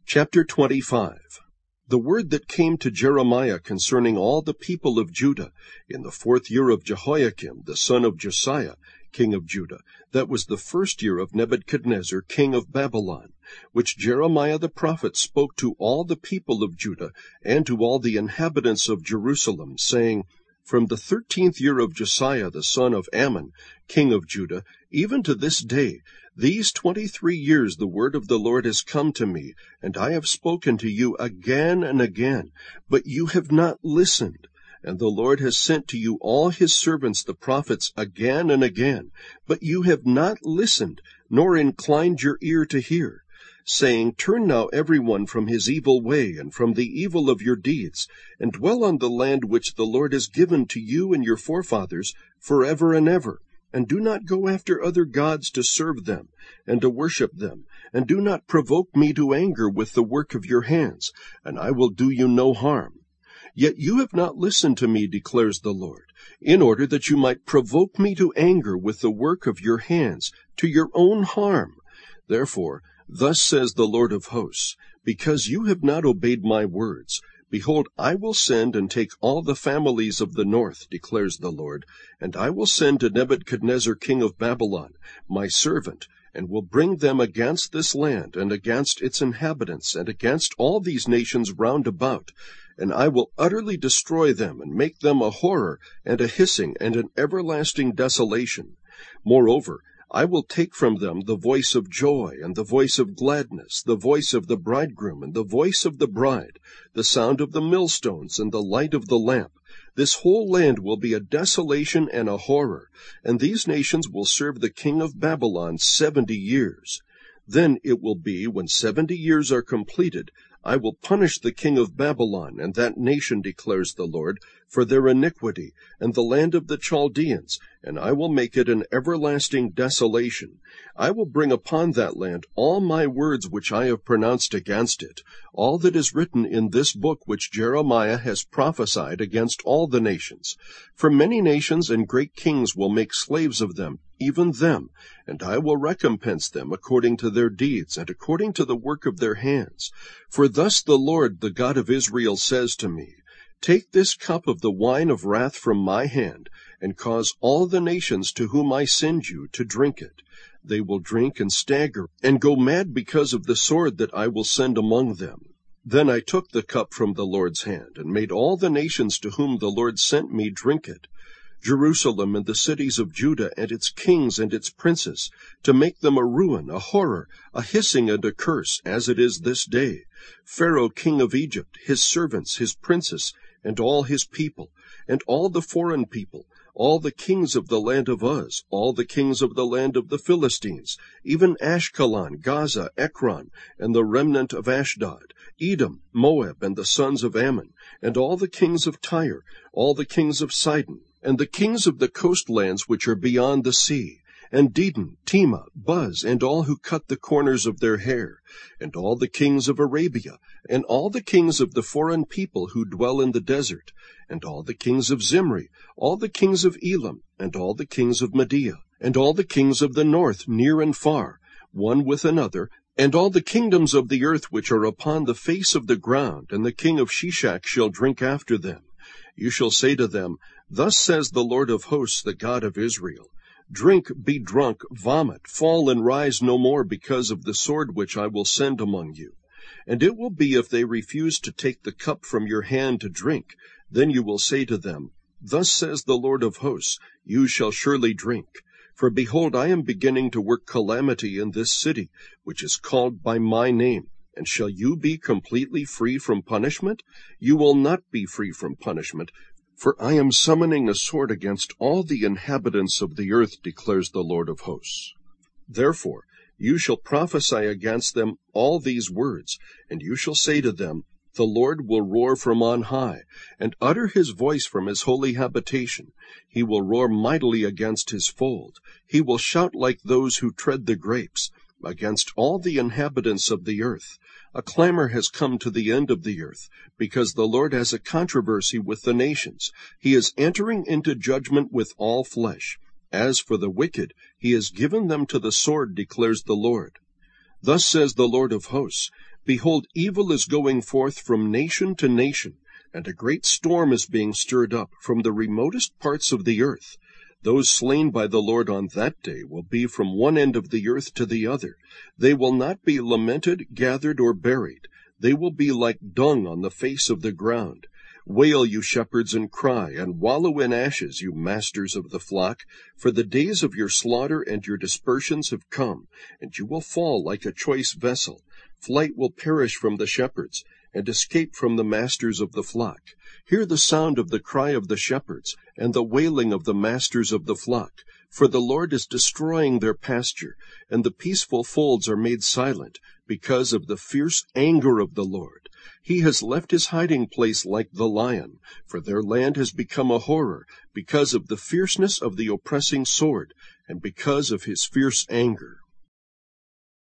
Chapter 25. The word that came to Jeremiah concerning all the people of Judah in the 4th year of Jehoiakim, the son of Josiah, king of Judah, that was the 1st year of Nebuchadnezzar, king of Babylon, which Jeremiah the prophet spoke to all the people of Judah and to all the inhabitants of Jerusalem, saying, From the 13th year of Josiah the son of Ammon, king of Judah, even to this day, these 23 years the word of the Lord has come to me, and I have spoken to you again and again, but you have not listened. And the Lord has sent to you all his servants the prophets again and again, but you have not listened, nor inclined your ear to hear, saying, Turn now every one from his evil way and from the evil of your deeds, and dwell on the land which the Lord has given to you and your forefathers forever and ever. And do not go after other gods to serve them, and to worship them, and do not provoke me to anger with the work of your hands, and I will do you no harm. Yet you have not listened to me, declares the Lord, in order that you might provoke me to anger with the work of your hands, to your own harm. Therefore, thus says the Lord of hosts, because you have not obeyed my words, behold, I will send and take all the families of the north, declares the Lord, and I will send to Nebuchadnezzar king of Babylon, my servant, and will bring them against this land, and against its inhabitants, and against all these nations round about, and I will utterly destroy them, and make them a horror, and a hissing, and an everlasting desolation. Moreover, I will take from them the voice of joy, and the voice of gladness, the voice of the bridegroom, and the voice of the bride, the sound of the millstones, and the light of the lamp. This whole land will be a desolation and a horror, and these nations will serve the king of Babylon 70 years. Then it will be, when 70 years are completed, I will punish the king of Babylon and that nation, declares the Lord, for their iniquity, and the land of the Chaldeans, and I will make it an everlasting desolation. I will bring upon that land all my words which I have pronounced against it, all that is written in this book which Jeremiah has prophesied against all the nations. For many nations and great kings will make slaves of them, even them, and I will recompense them according to their deeds and according to the work of their hands. For thus the Lord, the God of Israel, says to me, Take this cup of the wine of wrath from my hand, and cause all the nations to whom I send you to drink it. They will drink and stagger, and go mad because of the sword that I will send among them. Then I took the cup from the Lord's hand, and made all the nations to whom the Lord sent me drink it, Jerusalem and the cities of Judah and its kings and its princes, to make them a ruin, a horror, a hissing and a curse, as it is this day. Pharaoh king of Egypt, his servants, his princes, and all his people, and all the foreign people, all the kings of the land of Uz, all the kings of the land of the Philistines, even Ashkelon, Gaza, Ekron, and the remnant of Ashdod, Edom, Moab, and the sons of Ammon, and all the kings of Tyre, all the kings of Sidon, and the kings of the coastlands which are beyond the sea, and Dedan, Tema, Buz, and all who cut the corners of their hair, and all the kings of Arabia, and all the kings of the foreign people who dwell in the desert, and all the kings of Zimri, all the kings of Elam, and all the kings of Media, and all the kings of the north, near and far, one with another, and all the kingdoms of the earth which are upon the face of the ground, and the king of Shishak shall drink after them. You shall say to them, Thus says the Lord of hosts, the God of Israel, Drink, be drunk, vomit, fall and rise no more because of the sword which I will send among you. And it will be, if they refuse to take the cup from your hand to drink, then you will say to them, Thus says the Lord of hosts, You shall surely drink. For behold, I am beginning to work calamity in this city, which is called by my name. And shall you be completely free from punishment? You will not be free from punishment, for I am summoning a sword against all the inhabitants of the earth, declares the Lord of hosts. Therefore, you shall prophesy against them all these words, and you shall say to them, The Lord will roar from on high, and utter his voice from his holy habitation. He will roar mightily against his fold. He will shout like those who tread the grapes, against all the inhabitants of the earth. A clamor has come to the end of the earth, because the Lord has a controversy with the nations. He is entering into judgment with all flesh. As for the wicked, he has given them to the sword, declares the Lord. Thus says the Lord of hosts, Behold, evil is going forth from nation to nation, and a great storm is being stirred up from the remotest parts of the earth. Those slain by the Lord on that day will be from one end of the earth to the other. They will not be lamented, gathered, or buried. They will be like dung on the face of the ground. Wail, you shepherds, and cry, and wallow in ashes, you masters of the flock, for the days of your slaughter and your dispersions have come, and you will fall like a choice vessel. Flight will perish from the shepherds, and escape from the masters of the flock. Hear the sound of the cry of the shepherds, and the wailing of the masters of the flock. For the Lord is destroying their pasture, and the peaceful folds are made silent, because of the fierce anger of the Lord. He has left his hiding place like the lion, for their land has become a horror, because of the fierceness of the oppressing sword, and because of his fierce anger.